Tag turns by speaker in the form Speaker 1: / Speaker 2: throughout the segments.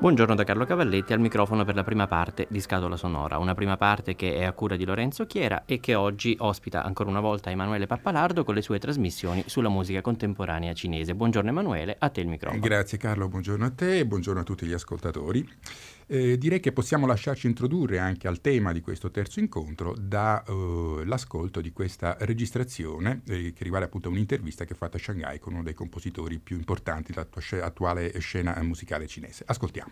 Speaker 1: Buongiorno da Carlo Cavalletti al microfono per la prima parte di Scatola Sonora, una prima parte che è a cura di Lorenzo Chiera e che oggi ospita ancora una volta Emanuele Pappalardo con le sue trasmissioni sulla musica contemporanea cinese. Buongiorno Emanuele, a te il microfono.
Speaker 2: Grazie Carlo, buongiorno a te e buongiorno a tutti gli ascoltatori. Direi che possiamo lasciarci introdurre anche al tema di questo terzo incontro dall'ascolto di questa registrazione che riguarda appunto un'intervista che è fatta a Shanghai con uno dei compositori più importanti dell'attuale scena musicale cinese. Ascoltiamo.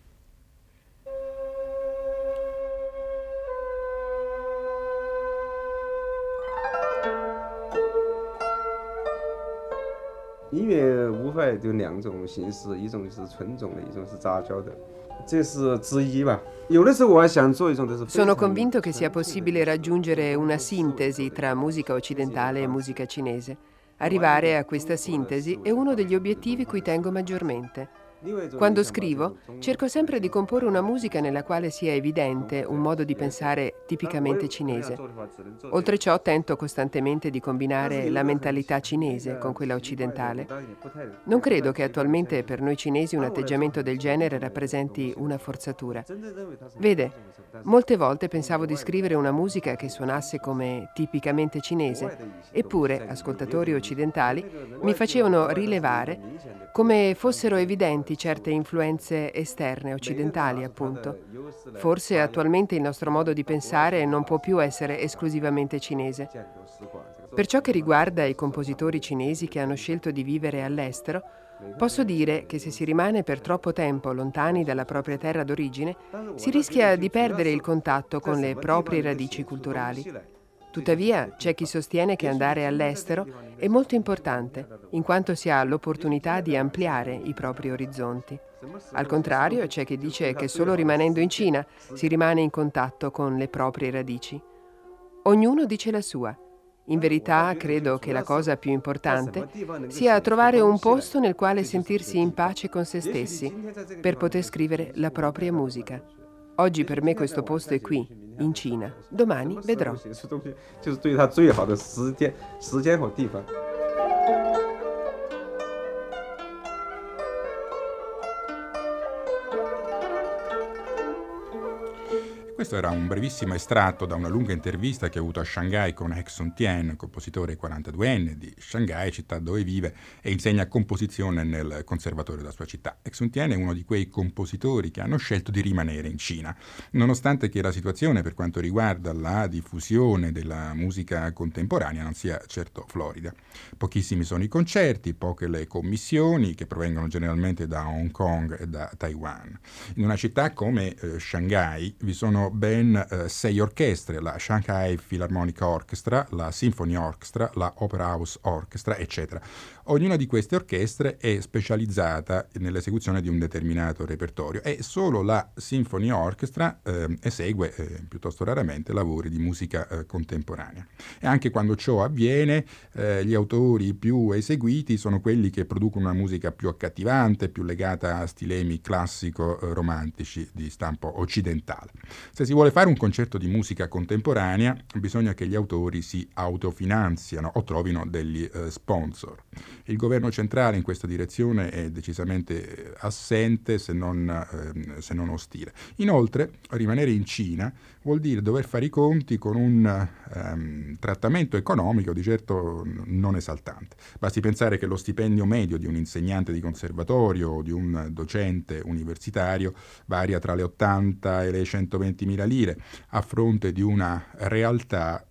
Speaker 3: Sono convinto che sia possibile raggiungere una sintesi tra musica occidentale e musica cinese. Arrivare a questa sintesi è uno degli obiettivi cui tengo maggiormente. Quando scrivo, cerco sempre di comporre una musica nella quale sia evidente un modo di pensare tipicamente cinese. Oltre ciò, tento costantemente di combinare la mentalità cinese con quella occidentale. Non credo che attualmente per noi cinesi un atteggiamento del genere rappresenti una forzatura. Vede, molte volte pensavo di scrivere una musica che suonasse come tipicamente cinese, eppure ascoltatori occidentali mi facevano rilevare come fossero evidenti certe influenze esterne occidentali, appunto. Forse attualmente il nostro modo di pensare non può più essere esclusivamente cinese. Per ciò che riguarda i compositori cinesi che hanno scelto di vivere all'estero, posso dire che se si rimane per troppo tempo lontani dalla propria terra d'origine, si rischia di perdere il contatto con le proprie radici culturali. Tuttavia, c'è chi sostiene che andare all'estero è molto importante, in quanto si ha l'opportunità di ampliare i propri orizzonti. Al contrario, c'è chi dice che solo rimanendo in Cina si rimane in contatto con le proprie radici. Ognuno dice la sua. In verità, credo che la cosa più importante sia trovare un posto nel quale sentirsi in pace con se stessi per poter scrivere la propria musica. Oggi per me questo posto è qui, in Cina. Domani vedrò.
Speaker 2: Questo era un brevissimo estratto da una lunga intervista che ho avuto a Shanghai con Hek Sun-tien, compositore 42enne di Shanghai, città dove vive e insegna composizione nel conservatorio della sua città. Hek Sun-tien è uno di quei compositori che hanno scelto di rimanere in Cina, nonostante che la situazione per quanto riguarda la diffusione della musica contemporanea non sia certo florida. Pochissimi sono i concerti, poche le commissioni che provengono generalmente da Hong Kong e da Taiwan. In una città come Shanghai vi sono ben 6 orchestre, la Shanghai Philharmonic Orchestra, la Symphony Orchestra, la Opera House Orchestra, eccetera. Ognuna di queste orchestre è specializzata nell'esecuzione di un determinato repertorio e solo la Symphony Orchestra esegue piuttosto raramente lavori di musica contemporanea. E anche quando ciò avviene, gli autori più eseguiti sono quelli che producono una musica più accattivante, più legata a stilemi classico-romantici di stampo occidentale. Se si vuole fare un concerto di musica contemporanea, bisogna che gli autori si autofinanziano o trovino degli sponsor. Il governo centrale in questa direzione è decisamente assente, se non ostile. Inoltre, rimanere in Cina vuol dire dover fare i conti con un trattamento economico di certo non esaltante. Basti pensare che lo stipendio medio di un insegnante di conservatorio o di un docente universitario varia tra le 80 e le 120.000 lire, a fronte di una realtà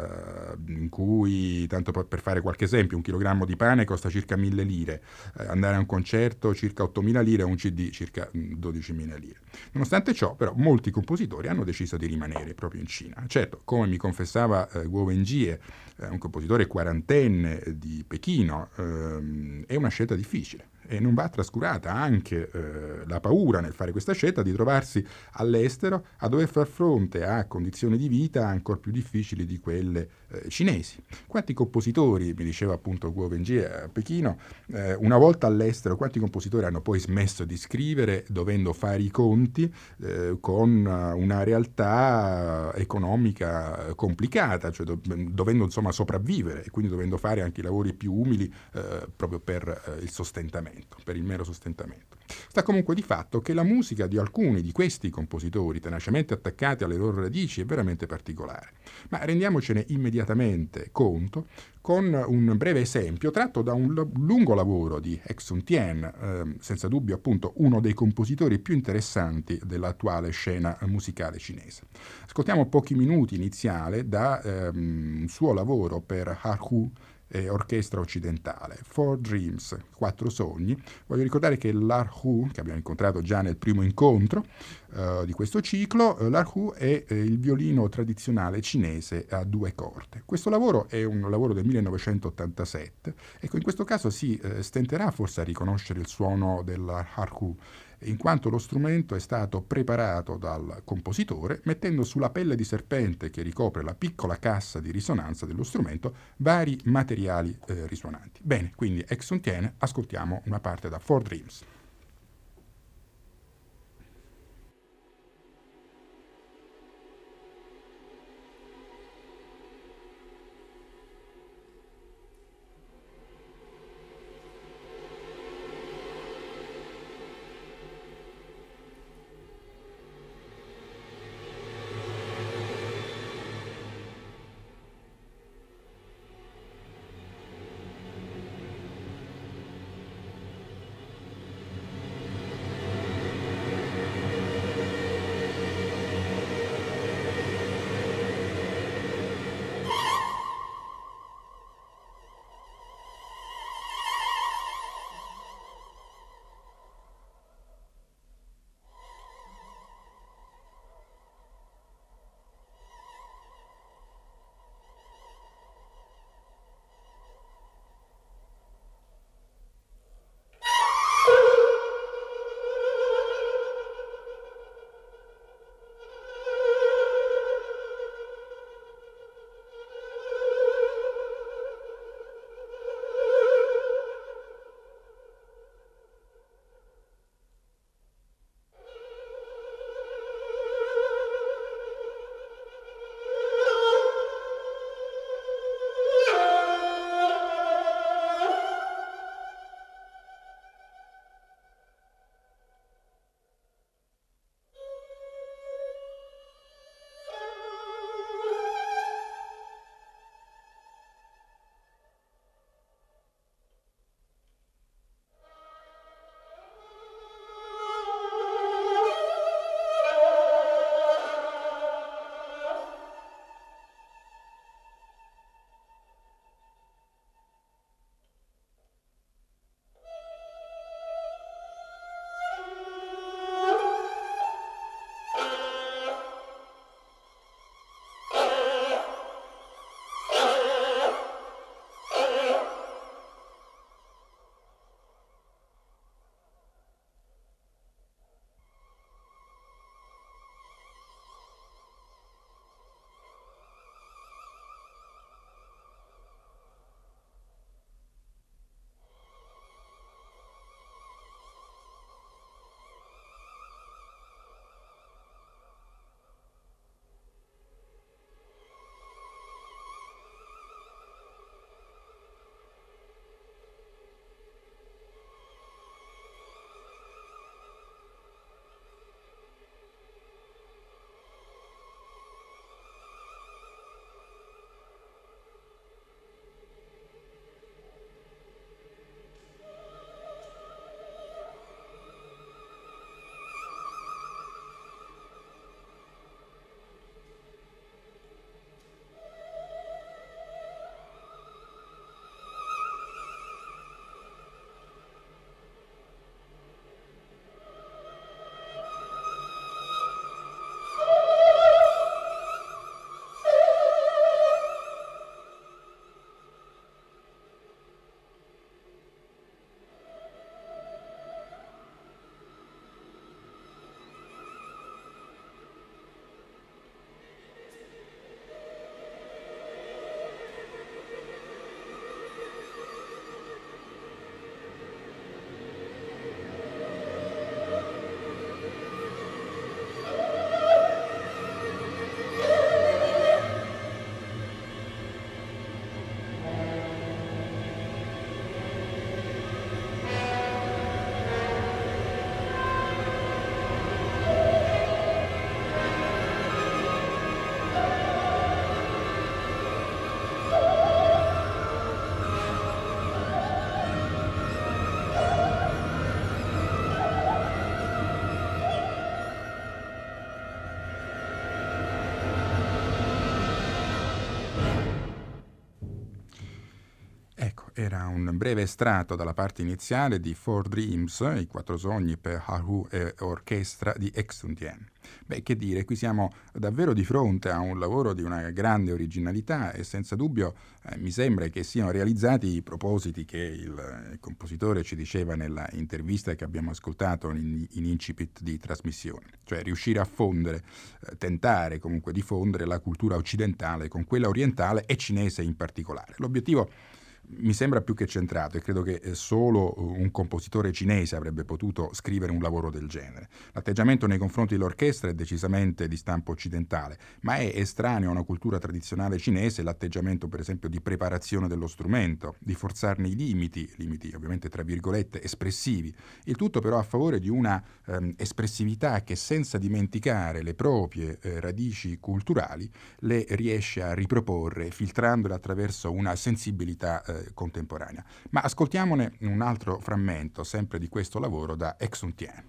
Speaker 2: in cui, tanto per fare qualche esempio, un chilogrammo di pane costa circa 1.000 lire, andare a un concerto circa 8.000 lire, un CD circa 12.000 lire. Nonostante ciò, però, molti compositori hanno deciso di rimanere proprio in Cina. Certo, come mi confessava Guo Wenjie, un compositore quarantenne di Pechino, è una scelta difficile. E non va trascurata anche la paura nel fare questa scelta di trovarsi all'estero a dover far fronte a condizioni di vita ancora più difficili di quelle cinesi. Quanti compositori, mi diceva appunto Guo Wenjie a Pechino, una volta all'estero, quanti compositori hanno poi smesso di scrivere dovendo fare i conti con una realtà economica complicata, cioè dovendo insomma sopravvivere e quindi dovendo fare anche i lavori più umili proprio per il sostentamento. per il mero sostentamento. Sta comunque di fatto che la musica di alcuni di questi compositori, tenacemente attaccati alle loro radici, è veramente particolare. Ma rendiamocene immediatamente conto con un breve esempio tratto da un lungo lavoro di Hek-Sun Tien, senza dubbio appunto uno dei compositori più interessanti dell'attuale scena musicale cinese. Ascoltiamo pochi minuti iniziale da un suo lavoro per Erhu e orchestra occidentale, Four Dreams, 4 sogni. Voglio ricordare che l'Erhu, che abbiamo incontrato già nel primo incontro di questo ciclo, l'Erhu è il violino tradizionale cinese a 2 corde. Questo lavoro è un lavoro del 1987, ecco, in questo caso si stenterà forse a riconoscere il suono dell'Erhu, in quanto lo strumento è stato preparato dal compositore mettendo sulla pelle di serpente che ricopre la piccola cassa di risonanza dello strumento vari materiali risonanti. Bene, quindi Hek-Sun Tien, ascoltiamo una parte da Four Dreams. Era un breve estratto dalla parte iniziale di Four Dreams, i 4 sogni per Haru e orchestra di Exum Tien. Beh, che dire, qui siamo davvero di fronte a un lavoro di una grande originalità e senza dubbio mi sembra che siano realizzati i propositi che il compositore ci diceva nella intervista che abbiamo ascoltato in incipit di trasmissione, cioè riuscire a fondere, tentare comunque di fondere la cultura occidentale con quella orientale e cinese in particolare. L'obiettivo mi sembra più che centrato e credo che solo un compositore cinese avrebbe potuto scrivere un lavoro del genere. L'atteggiamento nei confronti dell'orchestra è decisamente di stampo occidentale, ma è estraneo a una cultura tradizionale cinese l'atteggiamento per esempio di preparazione dello strumento, di forzarne i limiti ovviamente tra virgolette espressivi, il tutto però a favore di una espressività che senza dimenticare le proprie radici culturali le riesce a riproporre filtrandole attraverso una sensibilità contemporanea. Ma ascoltiamone un altro frammento, sempre di questo lavoro, da Exum Tien.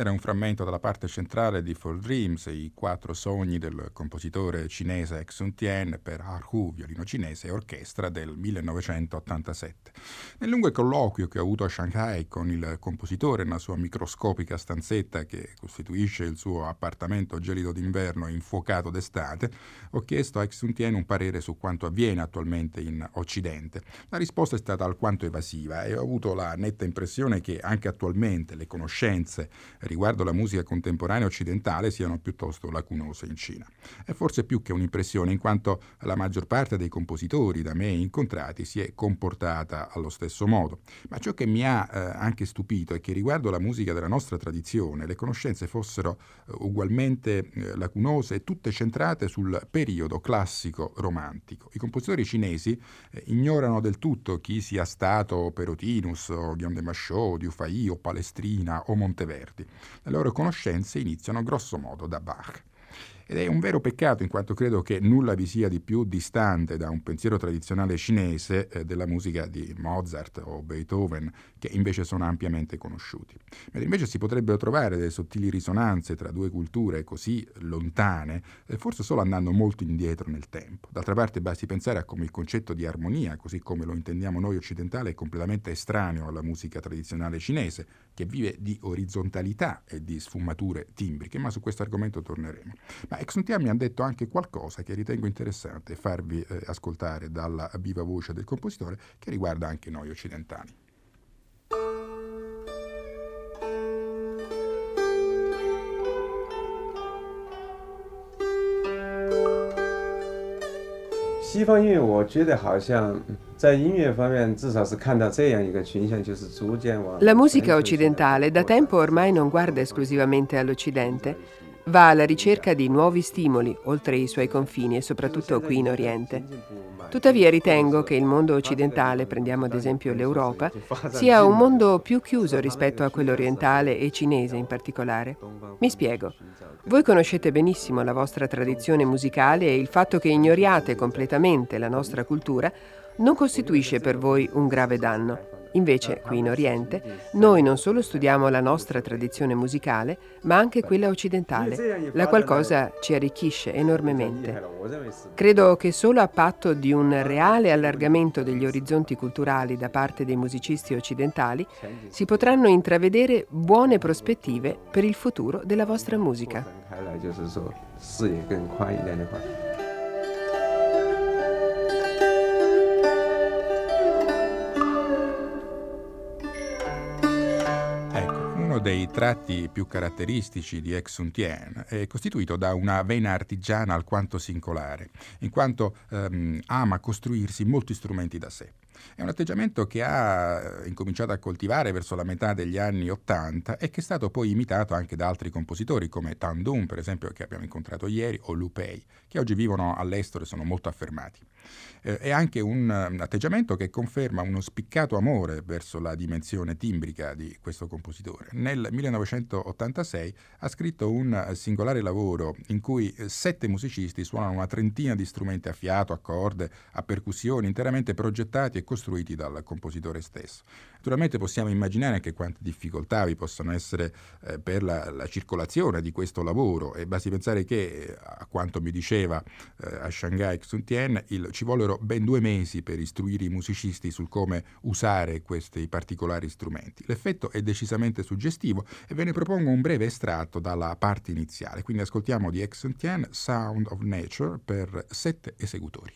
Speaker 2: Era un frammento dalla parte centrale di Four Dreams, i 4 sogni del compositore cinese Ek Sun-tien per Erhu, violino cinese e orchestra del 1987. Nel lungo colloquio che ho avuto a Shanghai con il compositore nella sua microscopica stanzetta che costituisce il suo appartamento gelido d'inverno e infuocato d'estate, ho chiesto a Ek Sun-tien un parere su quanto avviene attualmente in Occidente. La risposta è stata alquanto evasiva e ho avuto la netta impressione che anche attualmente le conoscenze riguardo la musica contemporanea occidentale siano piuttosto lacunose in Cina. È forse più che un'impressione, in quanto la maggior parte dei compositori da me incontrati si è comportata allo stesso modo. Ma ciò che mi ha anche stupito è che riguardo la musica della nostra tradizione le conoscenze fossero ugualmente lacunose e tutte centrate sul periodo classico romantico. I compositori cinesi ignorano del tutto chi sia stato Perotinus o Guillaume de Machaut, Dufay o Palestrina o Monteverdi. Le loro conoscenze iniziano grosso modo da Bach. Ed è un vero peccato in quanto credo che nulla vi sia di più distante da un pensiero tradizionale cinese della musica di Mozart o Beethoven, che invece sono ampiamente conosciuti. Mentre invece si potrebbero trovare delle sottili risonanze tra due culture così lontane, forse solo andando molto indietro nel tempo. D'altra parte basti pensare a come il concetto di armonia, così come lo intendiamo noi occidentali, è completamente estraneo alla musica tradizionale cinese, che vive di orizzontalità e di sfumature timbriche, ma su questo argomento torneremo. Ma Ek Sun-tien mi ha detto anche qualcosa che ritengo interessante farvi ascoltare dalla viva voce del compositore, che riguarda anche noi occidentali.
Speaker 3: La musica occidentale da tempo ormai non guarda esclusivamente all'Occidente. Va alla ricerca di nuovi stimoli oltre i suoi confini e soprattutto qui in Oriente. Tuttavia ritengo che il mondo occidentale, prendiamo ad esempio l'Europa, sia un mondo più chiuso rispetto a quello orientale e cinese in particolare. Mi spiego. Voi conoscete benissimo la vostra tradizione musicale e il fatto che ignoriate completamente la nostra cultura non costituisce per voi un grave danno. Invece, qui in Oriente, noi non solo studiamo la nostra tradizione musicale, ma anche quella occidentale, la qual cosa ci arricchisce enormemente. Credo che solo a patto di un reale allargamento degli orizzonti culturali da parte dei musicisti occidentali si potranno intravedere buone prospettive per il futuro della vostra musica.
Speaker 2: Uno dei tratti più caratteristici di Ek Sun-tien è costituito da una vena artigiana alquanto singolare, in quanto ama costruirsi molti strumenti da sé. È un atteggiamento che ha incominciato a coltivare verso la metà degli anni '80 e che è stato poi imitato anche da altri compositori come Tan Dun, per esempio, che abbiamo incontrato ieri, o Lu Pei, che oggi vivono all'estero e sono molto affermati. È anche un atteggiamento che conferma uno spiccato amore verso la dimensione timbrica di questo compositore. Nel 1986 ha scritto un singolare lavoro in cui 7 musicisti suonano una trentina di strumenti a fiato, a corde, a percussioni, interamente progettati e costruiti dal compositore stesso. Naturalmente possiamo immaginare anche quante difficoltà vi possono essere per la circolazione di questo lavoro, e basti pensare che, a quanto mi diceva a Shanghai Ek Sun-tien, ci vollero ben 2 mesi per istruire i musicisti sul come usare questi particolari strumenti. L'effetto è decisamente suggestivo e ve ne propongo un breve estratto dalla parte iniziale. Quindi ascoltiamo di Ek Sun-tien Sound of Nature per 7 esecutori.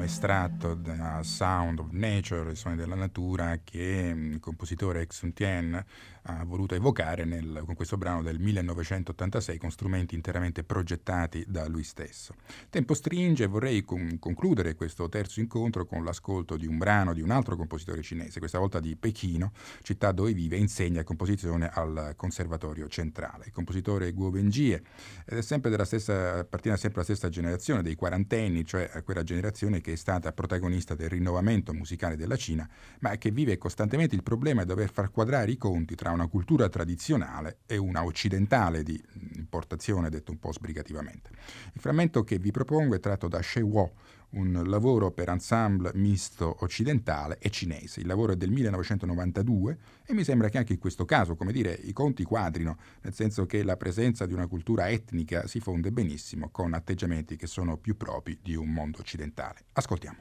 Speaker 2: estratto da Sound of Nature, i suoni della natura, che il compositore Baek Sun-tien ha voluto evocare con questo brano del 1986 con strumenti interamente progettati da lui stesso. Tempo stringe, vorrei concludere questo terzo incontro con l'ascolto di un brano di un altro compositore cinese, questa volta di Pechino, città dove vive e insegna composizione al Conservatorio Centrale. Il compositore Guo Wenjie ed è appartiene sempre alla stessa generazione dei quarantenni, cioè a quella generazione che è stata protagonista del rinnovamento musicale della Cina, ma che vive costantemente il problema di dover far quadrare i conti tra una cultura tradizionale e una occidentale di importazione, detto un po' sbrigativamente. Il frammento che vi propongo è tratto da She Wo, un lavoro per ensemble misto occidentale e cinese. Il lavoro è del 1992 e mi sembra che anche in questo caso, come dire, i conti quadrino, nel senso che la presenza di una cultura etnica si fonde benissimo con atteggiamenti che sono più propri di un mondo occidentale. Ascoltiamo.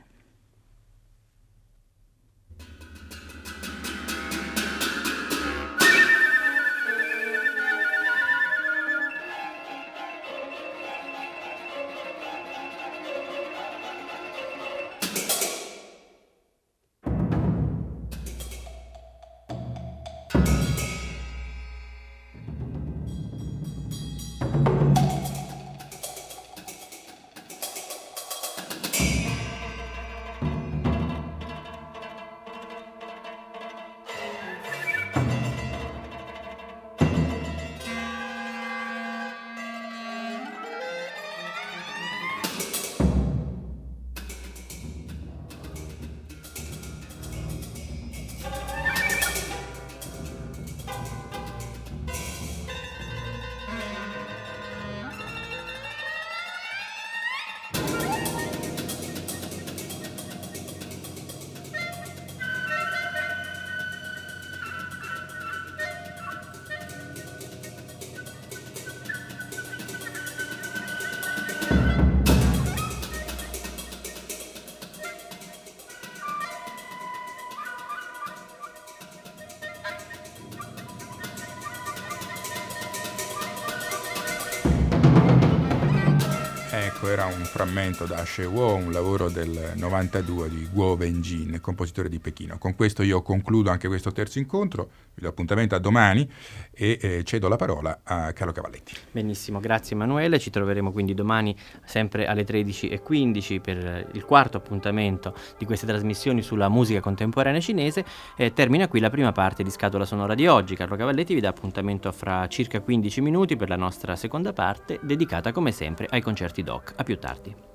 Speaker 2: Era un frammento da She Wo, un lavoro del 92 di Guo Wenjie, compositore di Pechino. Con questo io concludo anche questo terzo incontro, vi do appuntamento a domani e cedo la parola a Carlo Cavalletti.
Speaker 1: Benissimo, grazie Emanuele, ci troveremo quindi domani sempre alle 13:15 per il quarto appuntamento di queste trasmissioni sulla musica contemporanea cinese. Termina qui la prima parte di Scatola Sonora di oggi. Carlo Cavalletti vi dà appuntamento fra circa 15 minuti per la nostra seconda parte, dedicata come sempre ai concerti doc. A più tardi.